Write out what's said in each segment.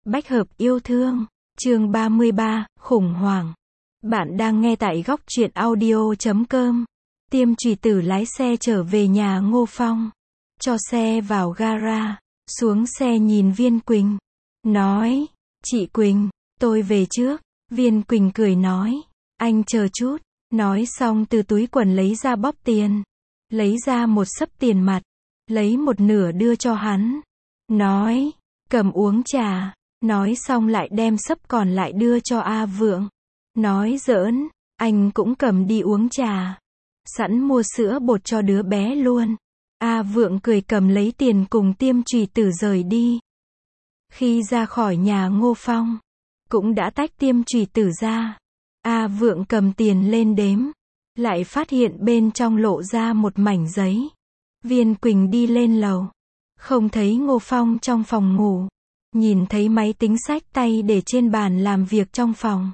Bách hợp yêu thương, chương 33, khủng hoảng. Bạn đang nghe tại góc truyện audio.com. Tiêm chủy tử lái xe trở về nhà Ngô Phong. Cho xe vào gara, xuống xe nhìn Viên Quỳnh. Nói, chị Quỳnh, tôi về trước. Viên Quỳnh cười nói, anh chờ chút. Nói xong từ túi quần lấy ra bóp tiền. Lấy ra một xấp tiền mặt. Lấy một nửa đưa cho hắn. Nói, cầm uống trà. Nói xong lại đem xấp còn lại đưa cho A Vượng. Nói giỡn, anh cũng cầm đi uống trà. Sẵn mua sữa bột cho đứa bé luôn. A Vượng cười cầm lấy tiền cùng Tiêm chủy tử rời đi. Khi ra khỏi nhà Ngô Phong, cũng đã tách Tiêm chủy tử ra. A Vượng cầm tiền lên đếm. Lại phát hiện bên trong lộ ra một mảnh giấy. Viên Quỳnh đi lên lầu. Không thấy Ngô Phong trong phòng ngủ. Nhìn thấy máy tính xách tay để trên bàn làm việc trong phòng.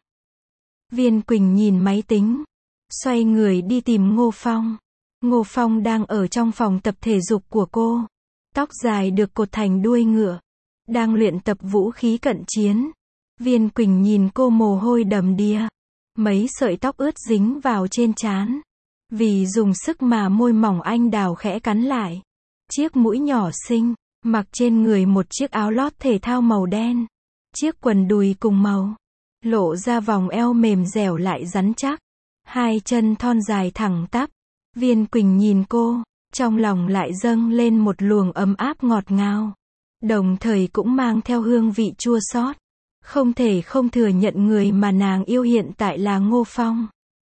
Viên Quỳnh nhìn máy tính. Xoay người đi tìm Ngô Phong. Ngô Phong đang ở trong phòng tập thể dục của cô. Tóc dài được cột thành đuôi ngựa. Đang luyện tập vũ khí cận chiến. Viên Quỳnh nhìn cô mồ hôi đầm đìa. Mấy sợi tóc ướt dính vào trên trán. Vì dùng sức mà môi mỏng anh đào khẽ cắn lại. Chiếc mũi nhỏ xinh. Mặc trên người một chiếc áo lót thể thao màu đen. Chiếc quần đùi cùng màu. Lộ ra vòng eo mềm dẻo lại rắn chắc. Hai chân thon dài thẳng tắp. Viên Quỳnh nhìn cô. Trong lòng lại dâng lên một luồng ấm áp ngọt ngào. Đồng thời cũng mang theo hương vị chua xót. Không thể không thừa nhận người mà nàng yêu hiện tại là Ngô Phong.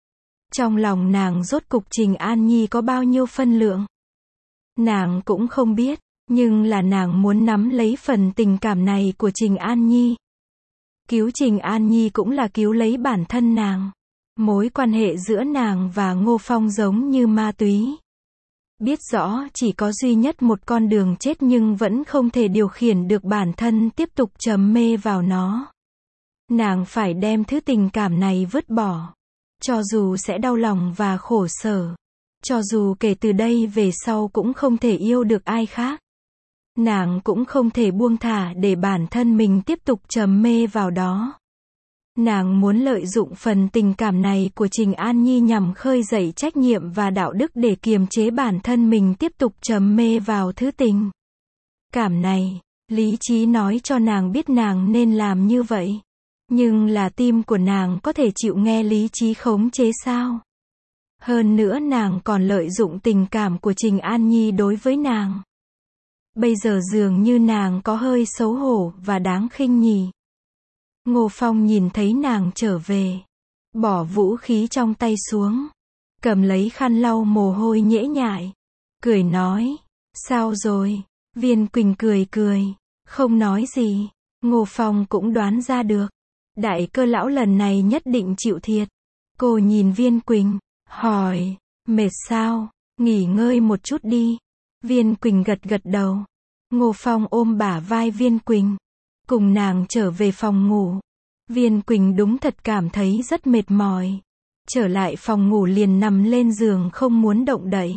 Trong lòng nàng rốt cục Trình An Nhi có bao nhiêu phân lượng. Nàng cũng không biết. Nhưng là nàng muốn nắm lấy phần tình cảm này của Trình An Nhi. Cứu Trình An Nhi cũng là cứu lấy bản thân nàng. Mối quan hệ giữa nàng và Ngô Phong giống như ma túy. Biết rõ chỉ có duy nhất một con đường chết nhưng vẫn không thể điều khiển được bản thân tiếp tục trầm mê vào nó. Nàng phải đem thứ tình cảm này vứt bỏ. Cho dù sẽ đau lòng và khổ sở. Cho dù kể từ đây về sau cũng không thể yêu được ai khác. Nàng cũng không thể buông thả để bản thân mình tiếp tục trầm mê vào đó. Nàng muốn lợi dụng phần tình cảm này của Trình An Nhi nhằm khơi dậy trách nhiệm và đạo đức để kiềm chế bản thân mình tiếp tục trầm mê vào thứ tình cảm này. Lý trí nói cho nàng biết nàng nên làm như vậy. Nhưng là tim của nàng có thể chịu nghe lý trí khống chế sao? Hơn nữa nàng còn lợi dụng tình cảm của Trình An Nhi đối với nàng. Bây giờ dường như nàng có hơi xấu hổ và đáng khinh nhỉ. Ngô Phong nhìn thấy nàng trở về. Bỏ vũ khí trong tay xuống. Cầm lấy khăn lau mồ hôi nhễ nhại. Cười nói. Sao rồi? Viên Quỳnh cười cười. Không nói gì. Ngô Phong cũng đoán ra được. Đại cơ lão lần này nhất định chịu thiệt. Cô nhìn Viên Quỳnh. Hỏi. Mệt sao? Nghỉ ngơi một chút đi. Viên Quỳnh gật gật đầu. Ngô Phong ôm bả vai Viên Quỳnh. Cùng nàng trở về phòng ngủ. Viên Quỳnh đúng thật cảm thấy rất mệt mỏi. Trở lại phòng ngủ liền nằm lên giường không muốn động đậy.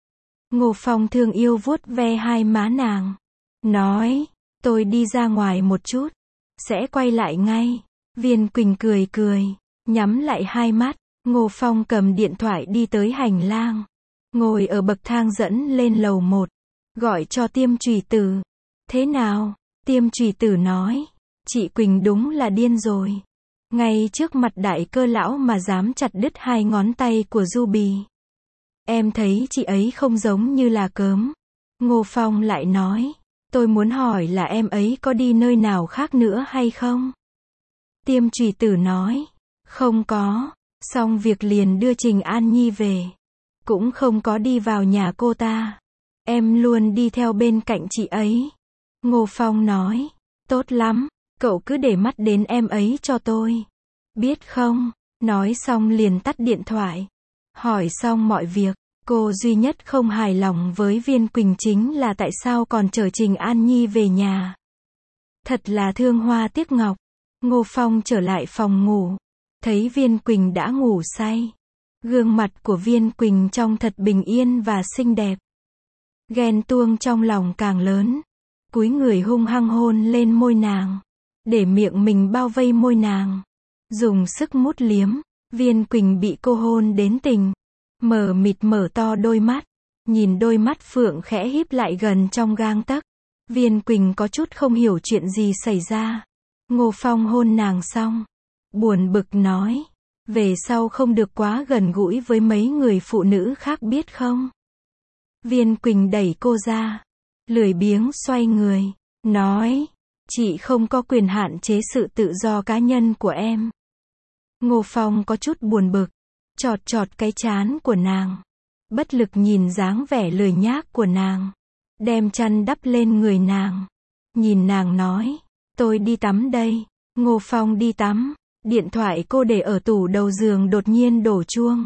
Ngô Phong thương yêu vuốt ve hai má nàng. Nói, tôi đi ra ngoài một chút. Sẽ quay lại ngay. Viên Quỳnh cười cười. Nhắm lại hai mắt. Ngô Phong cầm điện thoại đi tới hành lang. Ngồi ở bậc thang dẫn lên lầu 1. Gọi cho Tiêm chủy tử. Thế nào? Tiêm chủy tử nói. Chị Quỳnh đúng là điên rồi. Ngay trước mặt đại cơ lão mà dám chặt đứt hai ngón tay của Du Bì. Em thấy chị ấy không giống như là cớm. Ngô Phong lại nói. Tôi muốn hỏi là em ấy có đi nơi nào khác nữa hay không? Tiêm chủy tử nói. Không có. Xong việc liền đưa Trình An Nhi về. Cũng không có đi vào nhà cô ta. Em luôn đi theo bên cạnh chị ấy. Ngô Phong nói. Tốt lắm. Cậu cứ để mắt đến em ấy cho tôi. Biết không? Nói xong liền tắt điện thoại. Hỏi xong mọi việc. Cô duy nhất không hài lòng với Viên Quỳnh chính là tại sao còn chở Trình An Nhi về nhà. Thật là thương hoa tiếc ngọc. Ngô Phong trở lại phòng ngủ. Thấy Viên Quỳnh đã ngủ say. Gương mặt của Viên Quỳnh trông thật bình yên và xinh đẹp. Ghen tuông trong lòng càng lớn. Cúi người hung hăng hôn lên môi nàng. để miệng mình bao vây môi nàng. Dùng sức mút liếm, Viên Quỳnh bị cô hôn đến tình. Mờ mịt mở to đôi mắt, nhìn đôi mắt phượng khẽ híp lại gần trong gang tấc. Viên Quỳnh có chút không hiểu chuyện gì xảy ra. Ngô Phong hôn nàng xong, buồn bực nói, về sau không được quá gần gũi với mấy người phụ nữ khác biết không? Viên Quỳnh đẩy cô ra, lười biếng xoay người, nói, chị không có quyền hạn chế sự tự do cá nhân của em. Ngô Phong có chút buồn bực, chọt chọt cái trán của nàng, bất lực nhìn dáng vẻ lười nhác của nàng, đem chăn đắp lên người nàng, nhìn nàng nói, tôi đi tắm đây. Ngô Phong đi tắm, điện thoại cô để ở tủ đầu giường đột nhiên đổ chuông.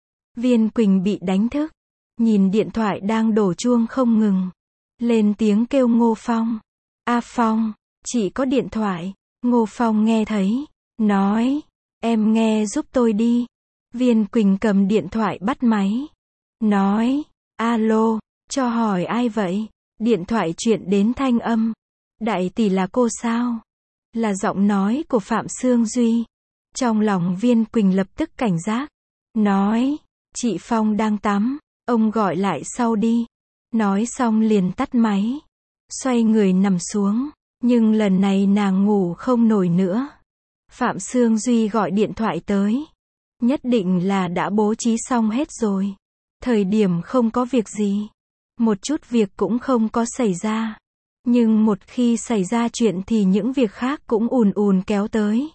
Viên Quỳnh bị đánh thức, nhìn điện thoại đang đổ chuông không ngừng, lên tiếng kêu Ngô Phong. A Phong, chị có điện thoại. Ngô Phong nghe thấy, nói, em nghe giúp tôi đi. Viên Quỳnh cầm điện thoại bắt máy, nói, alo, cho hỏi ai vậy? Điện thoại chuyển đến thanh âm, đại tỷ là cô sao? Là giọng nói của Phạm Sương Duy. Trong lòng Viên Quỳnh lập tức cảnh giác, nói, chị Phong đang tắm, ông gọi lại sau đi. Nói xong liền tắt máy, xoay người nằm xuống, nhưng lần này nàng ngủ không nổi nữa. Phạm Sương Duy gọi điện thoại tới, nhất định là đã bố trí xong hết rồi. Thời điểm không có việc gì, một chút việc cũng không có xảy ra. Nhưng một khi xảy ra chuyện thì những việc khác cũng ùn ùn kéo tới.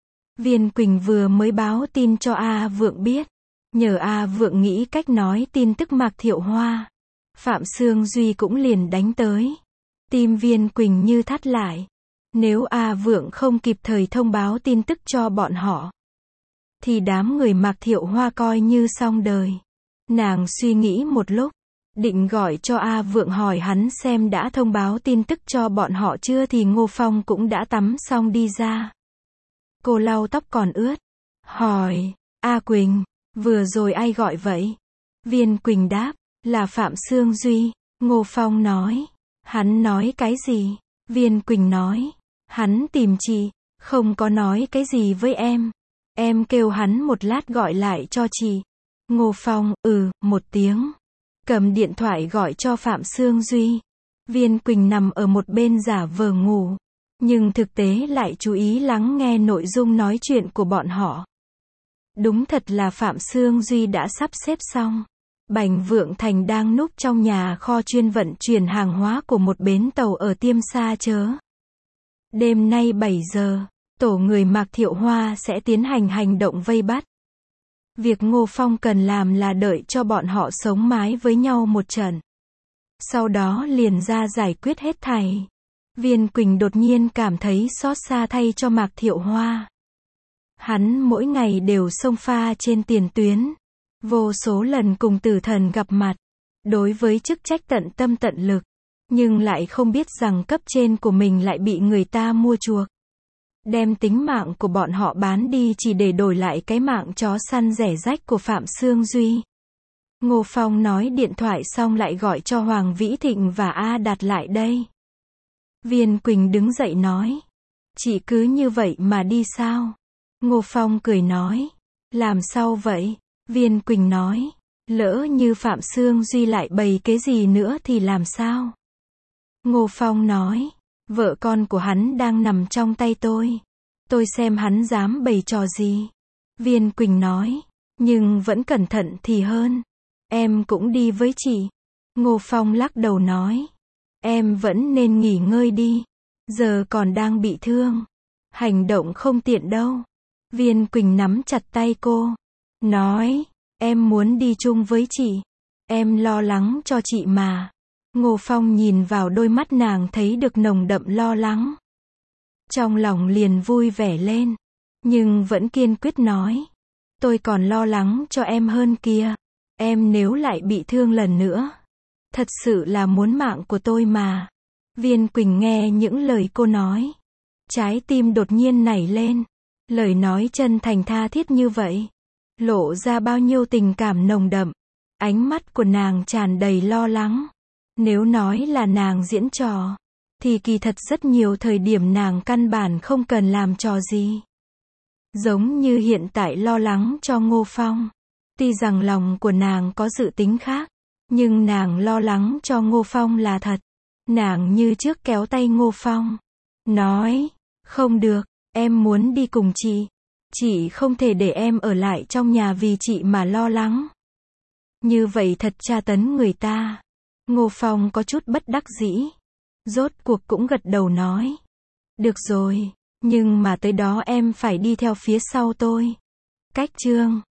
Viên Quỳnh vừa mới báo tin cho A Vượng biết, nhờ A Vượng nghĩ cách nói tin tức Mạc Thiệu Hoa. Phạm Sương Duy cũng liền đánh tới. Tim Viên Quỳnh như thắt lại. Nếu A Vượng không kịp thời thông báo tin tức cho bọn họ, thì đám người Mạc Thiệu Hoa coi như xong đời. Nàng suy nghĩ một lúc, định gọi cho A Vượng hỏi hắn xem đã thông báo tin tức cho bọn họ chưa thì Ngô Phong cũng đã tắm xong đi ra. Cô lau tóc còn ướt, hỏi, A Quỳnh, vừa rồi ai gọi vậy? Viên Quỳnh đáp, là Phạm Sương Duy. Ngô Phong nói, hắn nói cái gì? Viên Quỳnh nói, hắn tìm chị, không có nói cái gì với em. Em kêu hắn một lát gọi lại cho chị. Ngô Phong, một tiếng. Cầm điện thoại gọi cho Phạm Sương Duy. Viên Quỳnh nằm ở một bên giả vờ ngủ, nhưng thực tế lại chú ý lắng nghe nội dung nói chuyện của bọn họ. Đúng thật là Phạm Sương Duy đã sắp xếp xong. Bành Vượng Thành đang núp trong nhà kho chuyên vận chuyển hàng hóa của một bến tàu ở Tiêm Sa Chớ. Đêm nay 7 giờ, tổ người Mạc Thiệu Hoa sẽ tiến hành hành động vây bắt. Việc Ngô Phong cần làm là đợi cho bọn họ sống mái với nhau một trận. Sau đó liền ra giải quyết hết thảy. Viên Quỳnh đột nhiên cảm thấy xót xa thay cho Mạc Thiệu Hoa. Hắn mỗi ngày đều xông pha trên tiền tuyến, vô số lần cùng tử thần gặp mặt, đối với chức trách tận tâm tận lực, nhưng lại không biết rằng cấp trên của mình lại bị người ta mua chuộc. Đem tính mạng của bọn họ bán đi chỉ để đổi lại cái mạng chó săn rẻ rách của Phạm Sương Duy. Ngô Phong nói điện thoại xong lại gọi cho Hoàng Vĩ Thịnh và A Đạt lại đây. Viên Quỳnh đứng dậy nói, chị cứ như vậy mà đi sao? Ngô Phong cười nói, làm sao vậy? Viên Quỳnh nói, lỡ như Phạm Sương Duy lại bày cái gì nữa thì làm sao? Ngô Phong nói, vợ con của hắn đang nằm trong tay tôi xem hắn dám bày trò gì. Viên Quỳnh nói, nhưng vẫn cẩn thận thì hơn. Em cũng đi với chị. Ngô Phong lắc đầu nói, em vẫn nên nghỉ ngơi đi. Giờ còn đang bị thương. Hành động không tiện đâu. Viên Quỳnh nắm chặt tay cô, nói, em muốn đi chung với chị. Em lo lắng cho chị mà. Ngô Phong nhìn vào đôi mắt nàng thấy được nồng đậm lo lắng. Trong lòng liền vui vẻ lên, nhưng vẫn kiên quyết nói, tôi còn lo lắng cho em hơn kia. Em nếu lại bị thương lần nữa, thật sự là muốn mạng của tôi mà. Viên Quỳnh nghe những lời cô nói, trái tim đột nhiên nảy lên. Lời nói chân thành tha thiết như vậy, lộ ra bao nhiêu tình cảm nồng đậm. Ánh mắt của nàng tràn đầy lo lắng. Nếu nói là nàng diễn trò, thì kỳ thật rất nhiều thời điểm nàng căn bản không cần làm trò gì. Giống như hiện tại lo lắng cho Ngô Phong. Tuy rằng lòng của nàng có dự tính khác, nhưng nàng lo lắng cho Ngô Phong là thật. Nàng như trước kéo tay Ngô Phong, nói, không được, em muốn đi cùng chị. Chị không thể để em ở lại trong nhà vì chị mà lo lắng. Như vậy thật tra tấn người ta. Ngô Phong có chút bất đắc dĩ. Rốt cuộc cũng gật đầu nói. Được rồi, nhưng mà tới đó em phải đi theo phía sau tôi. Cách chương